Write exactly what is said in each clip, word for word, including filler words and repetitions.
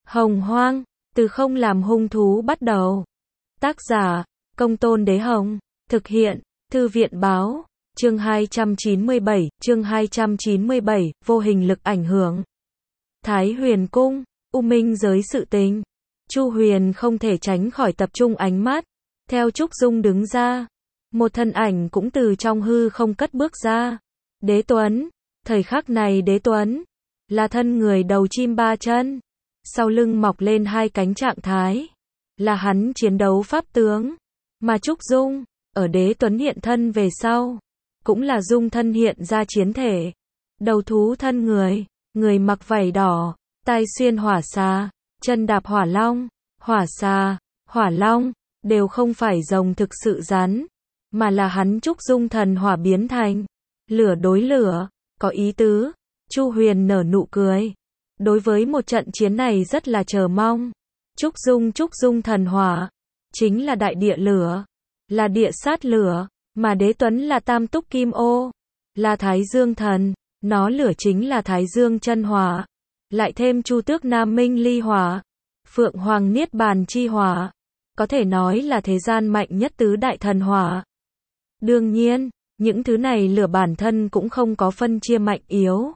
Hồng Hoang, từ không làm hung thú bắt đầu. Tác giả, Công Tôn Đế Hồng. Thực hiện, Thư viện Báo. Chương hai trăm chín mươi bảy, chương hai trăm chín mươi bảy, vô hình lực ảnh hưởng. Thái Huyền Cung, U Minh giới sự tình. Chu Huyền không thể tránh khỏi tập trung ánh mắt. Theo Trúc Dung đứng ra, một thân ảnh cũng từ trong hư không cất bước ra. Đế Tuấn, thời khắc này Đế Tuấn là thân người đầu chim ba chân, sau lưng mọc lên hai cánh trạng thái, là hắn chiến đấu pháp tướng. Mà Trúc Dung, ở Đế Tuấn hiện thân về sau, cũng là dung thân hiện ra chiến thể. Đầu thú thân người, người mặc vảy đỏ, tai xuyên hỏa xà, chân đạp hỏa long. Hỏa xà, hỏa long, đều không phải rồng thực sự rắn, mà là hắn Trúc Dung thần hỏa biến thành. Lửa đối lửa, có ý tứ. Chu Huyền nở nụ cười. Đối với một trận chiến này rất là chờ mong. Trúc Dung Trúc Dung thần hỏa, chính là đại địa lửa, là địa sát lửa, mà Đế Tuấn là tam túc kim ô, là Thái Dương thần, nó lửa chính là Thái Dương chân hỏa, lại thêm Chu Tước Nam Minh ly hỏa, Phượng Hoàng Niết Bàn chi hỏa, có thể nói là thế gian mạnh nhất tứ đại thần hỏa. Đương nhiên, những thứ này lửa bản thân cũng không có phân chia mạnh yếu.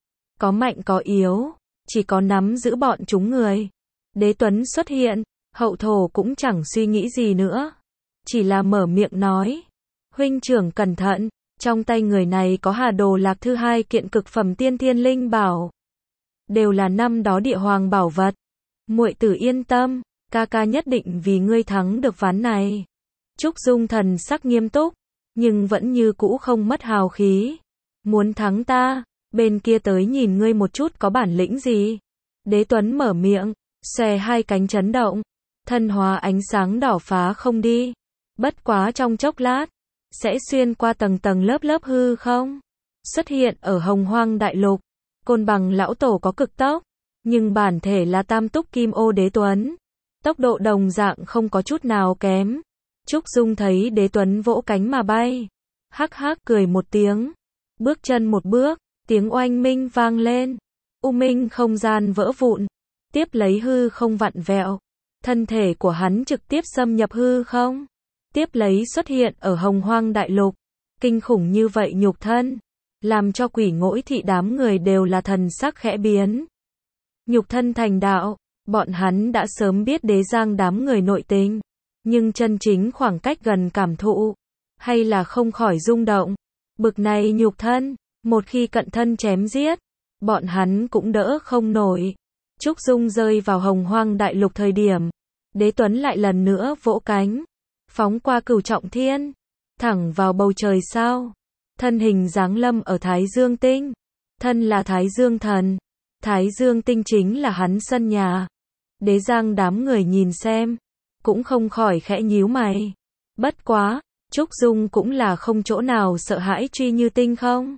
Có mạnh có yếu, chỉ có nắm giữ bọn chúng người. Đế Tuấn xuất hiện, hậu thổ cũng chẳng suy nghĩ gì nữa, chỉ là mở miệng nói: huynh trưởng cẩn thận, trong tay người này có Hà Đồ Lạc Thư hai kiện cực phẩm tiên thiên linh bảo, đều là năm đó địa hoàng bảo vật. Muội tử yên tâm, ca ca nhất định vì ngươi thắng được ván này. Trúc Dung thần sắc nghiêm túc, nhưng vẫn như cũ không mất hào khí. Muốn thắng ta, bên kia tới nhìn ngươi một chút có bản lĩnh gì. Đế Tuấn mở miệng, xòe hai cánh chấn động, thân hóa ánh sáng đỏ phá không đi. Bất quá trong chốc lát, sẽ xuyên qua tầng tầng lớp lớp hư không, xuất hiện ở Hồng Hoang đại lục. Côn Bằng lão tổ có cực tốc, nhưng bản thể là tam túc kim ô Đế Tuấn, tốc độ đồng dạng không có chút nào kém. Trúc Dung thấy Đế Tuấn vỗ cánh mà bay, hắc hắc cười một tiếng, bước chân một bước, tiếng oanh minh vang lên, U Minh không gian vỡ vụn, tiếp lấy hư không vặn vẹo, thân thể của hắn trực tiếp xâm nhập hư không, tiếp lấy xuất hiện ở Hồng Hoang đại lục. Kinh khủng như vậy nhục thân, làm cho Quỷ Ngỗi thị đám người đều là thần sắc khẽ biến. Nhục thân thành đạo, bọn hắn đã sớm biết Đế Giang đám người nội tình, nhưng chân chính khoảng cách gần cảm thụ, hay là không khỏi rung động. Bực này nhục thân, một khi cận thân chém giết, bọn hắn cũng đỡ không nổi. Trúc Dung rơi vào Hồng Hoang đại lục thời điểm, Đế Tuấn lại lần nữa vỗ cánh, phóng qua cửu trọng thiên, thẳng vào bầu trời sao. Thân hình giáng lâm ở Thái Dương tinh, thân là Thái Dương thần, Thái Dương tinh chính là hắn sân nhà. Đế Giang đám người nhìn xem, cũng không khỏi khẽ nhíu mày. Bất quá, Trúc Dung cũng là không chỗ nào sợ hãi truy như tinh không.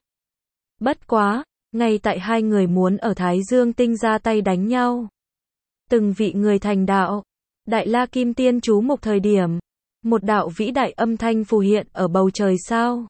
Bất quá, ngay tại hai người muốn ở Thái Dương tinh ra tay đánh nhau, từng vị người thành đạo, Đại La Kim Tiên chú mục thời điểm, một đạo vĩ đại âm thanh phù hiện ở bầu trời sao.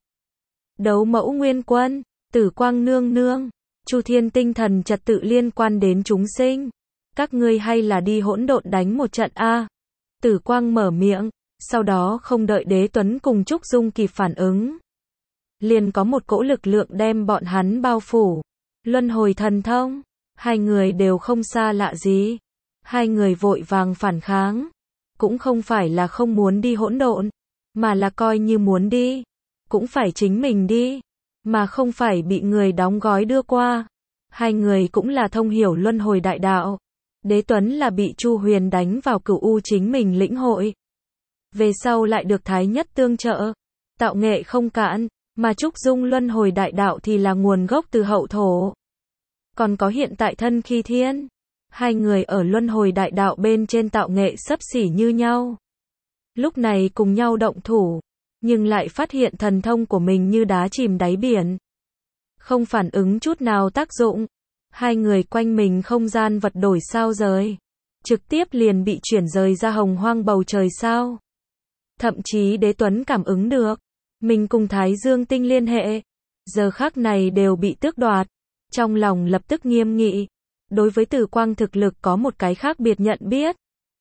Đấu Mẫu Nguyên Quân, Tử Quang Nương Nương, Chu Thiên tinh thần trật tự liên quan đến chúng sinh, các ngươi hay là đi hỗn độn đánh một trận a. Tử Quang mở miệng, sau đó không đợi Đế Tuấn cùng Trúc Dung kịp phản ứng, liền có một cỗ lực lượng đem bọn hắn bao phủ. Luân hồi thần thông, hai người đều không xa lạ gì. Hai người vội vàng phản kháng, cũng không phải là không muốn đi hỗn độn, mà là coi như muốn đi, cũng phải chính mình đi, mà không phải bị người đóng gói đưa qua. Hai người cũng là thông hiểu luân hồi đại đạo. Đế Tuấn là bị Chu Huyền đánh vào cửu u chính mình lĩnh hội, về sau lại được Thái Nhất tương trợ, tạo nghệ không cạn, mà Trúc Dung luân hồi đại đạo thì là nguồn gốc từ hậu thổ. Còn có hiện tại thân khi thiên, hai người ở luân hồi đại đạo bên trên tạo nghệ xấp xỉ như nhau. Lúc này cùng nhau động thủ, nhưng lại phát hiện thần thông của mình như đá chìm đáy biển, không phản ứng chút nào tác dụng. Hai người quanh mình không gian vật đổi sao rời, trực tiếp liền bị chuyển rời ra Hồng Hoang bầu trời sao. Thậm chí Đế Tuấn cảm ứng được, mình cùng Thái Dương tinh liên hệ, giờ khắc này đều bị tước đoạt, trong lòng lập tức nghiêm nghị. đối với Tử Quang thực lực có một cái khác biệt nhận biết.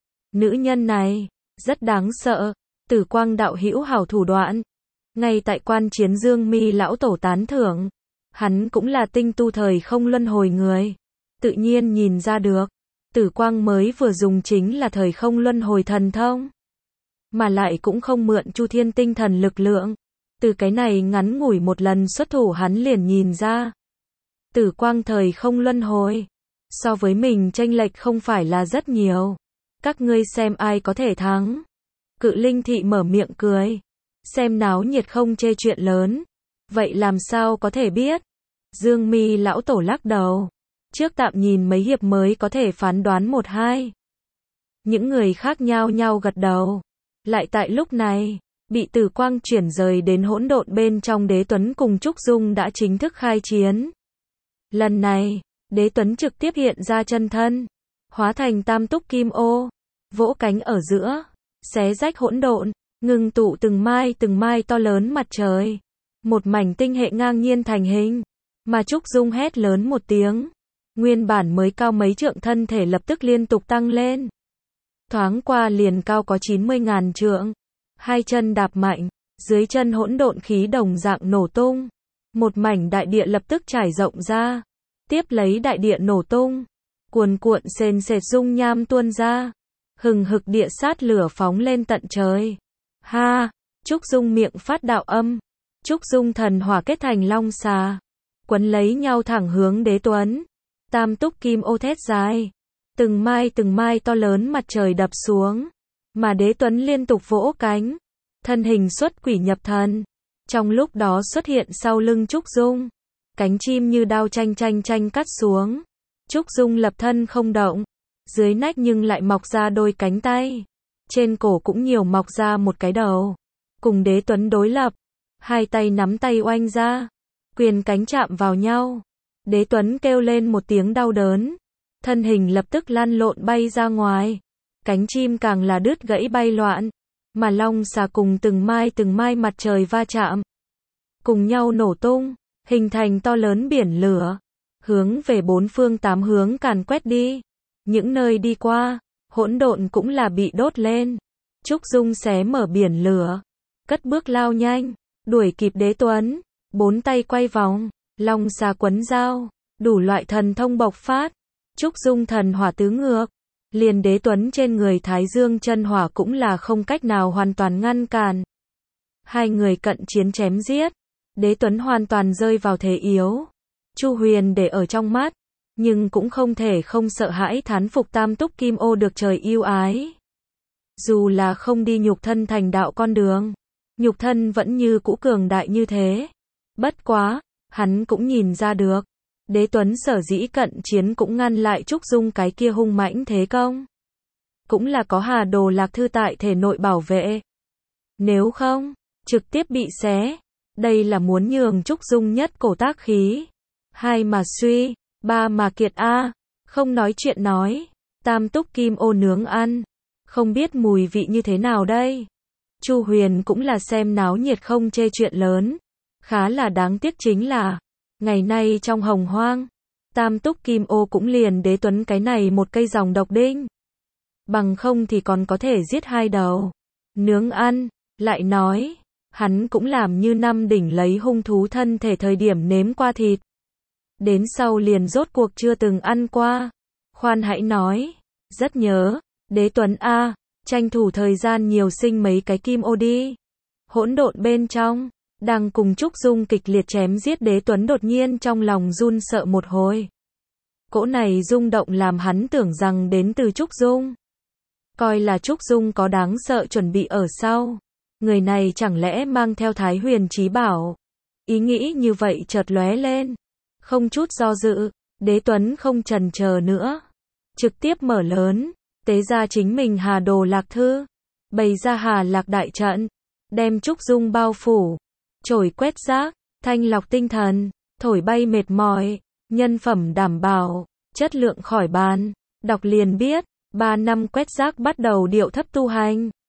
Nữ nhân này, rất đáng sợ, Tử Quang đạo hữu hảo thủ đoạn. Ngay tại quan chiến Dương Mi lão tổ tán thưởng, hắn cũng là tinh tu thời không luân hồi người, tự nhiên nhìn ra được, Tử Quang mới vừa dùng chính là thời không luân hồi thần thông, mà lại cũng không mượn Chu Thiên tinh thần lực lượng. Từ cái này ngắn ngủi một lần xuất thủ hắn liền nhìn ra, Tử Quang thời không luân hồi, so với mình chênh lệch không phải là rất nhiều. Các ngươi xem ai có thể thắng. Cự Linh thị mở miệng cười, xem náo nhiệt không chê chuyện lớn, vậy làm sao có thể biết. Dương Mi lão tổ lắc đầu, trước tạm nhìn mấy hiệp mới có thể phán đoán một hai. Những người khác nhao nhao gật đầu. Lại tại lúc này, bị Tử Quang chuyển rời đến hỗn độn bên trong, Đế Tuấn cùng Trúc Dung đã chính thức khai chiến. Lần này, Đế Tuấn trực tiếp hiện ra chân thân, hóa thành tam túc kim ô, vỗ cánh ở giữa, xé rách hỗn độn, ngưng tụ từng mai từng mai to lớn mặt trời. Một mảnh tinh hệ ngang nhiên thành hình, mà Trúc Dung hét lớn một tiếng. Nguyên bản mới cao mấy trượng thân thể lập tức liên tục tăng lên. Thoáng qua liền cao có chín mươi ngàn trượng. Hai chân đạp mạnh, dưới chân hỗn độn khí đồng dạng nổ tung. Một mảnh đại địa lập tức trải rộng ra. Tiếp lấy đại địa nổ tung, cuồn cuộn sền sệt dung nham tuôn ra. Hừng hực địa sát lửa phóng lên tận trời. Ha, Trúc Dung miệng phát đạo âm. Trúc Dung thần hỏa kết thành long xà, quấn lấy nhau thẳng hướng Đế Tuấn. Tam túc kim ô thét dài, từng mai từng mai to lớn mặt trời đập xuống, mà Đế Tuấn liên tục vỗ cánh, thân hình xuất quỷ nhập thần. Trong lúc đó xuất hiện sau lưng Trúc Dung, cánh chim như đao chanh chanh chanh cắt xuống. Trúc Dung lập thân không động, dưới nách nhưng lại mọc ra đôi cánh tay, trên cổ cũng nhiều mọc ra một cái đầu, cùng Đế Tuấn đối lập. Hai tay nắm tay oanh ra, quyền cánh chạm vào nhau. Đế Tuấn kêu lên một tiếng đau đớn, thân hình lập tức lăn lộn bay ra ngoài, cánh chim càng là đứt gãy bay loạn, mà long xà cùng từng mai từng mai mặt trời va chạm, cùng nhau nổ tung, hình thành to lớn biển lửa, hướng về bốn phương tám hướng càn quét đi. Những nơi đi qua, hỗn độn cũng là bị đốt lên. Trúc Dung xé mở biển lửa, cất bước lao nhanh, đuổi kịp Đế Tuấn, bốn tay quay vòng, long xà quấn dao, đủ loại thần thông bộc phát. Trúc Dung thần hỏa tứ ngược, liền Đế Tuấn trên người Thái Dương chân hỏa cũng là không cách nào hoàn toàn ngăn cản. Hai người cận chiến chém giết, Đế Tuấn hoàn toàn rơi vào thế yếu. Chu Huyền để ở trong mắt, nhưng cũng không thể không sợ hãi thán phục tam túc kim ô được trời yêu ái. Dù là không đi nhục thân thành đạo con đường, nhục thân vẫn như cũ cường đại như thế. Bất quá, hắn cũng nhìn ra được, Đế Tuấn sở dĩ cận chiến cũng ngăn lại Trúc Dung cái kia hung mãnh thế công. Cũng là có Hà Đồ Lạc Thư tại thể nội bảo vệ. Nếu không, trực tiếp bị xé. Đây là muốn nhường Trúc Dung nhất cổ tác khí. Hai mà suy, ba mà kiệt a. Không nói chuyện nói. Tam túc kim ô nướng ăn. Không biết mùi vị như thế nào đây. Chu Huyền cũng là xem náo nhiệt không chê chuyện lớn. Khá là đáng tiếc chính là, ngày nay trong hồng hoang, tam túc kim ô cũng liền Đế Tuấn cái này một cây dòng độc đinh. Bằng không thì còn có thể giết hai đầu. Nướng ăn, lại nói, hắn cũng làm như năm đỉnh lấy hung thú thân thể thời điểm nếm qua thịt. Đến sau liền rốt cuộc chưa từng ăn qua. Khoan hãy nói, rất nhớ, Đế Tuấn a, tranh thủ thời gian nhiều sinh mấy cái kim ô đi. Hỗn độn bên trong, đang cùng Trúc Dung kịch liệt chém giết, Đế Tuấn đột nhiên trong lòng run sợ một hồi. Cỗ này rung động làm hắn tưởng rằng đến từ Trúc Dung. Coi là Trúc Dung có đáng sợ chuẩn bị ở sau. Người này chẳng lẽ mang theo Thái Huyền Chí Bảo. Ý nghĩ như vậy chợt lóe lên. Không chút do dự, Đế Tuấn không chần chờ nữa. Trực tiếp mở lớn, tế ra chính mình Hà Đồ Lạc Thư. Bày ra Hà Lạc đại trận, đem Trúc Dung bao phủ. Chổi quét rác, thanh lọc tinh thần, thổi bay mệt mỏi, nhân phẩm đảm bảo, chất lượng khỏi bàn. Đọc liền biết, ba năm quét rác bắt đầu điệu thấp tu hành.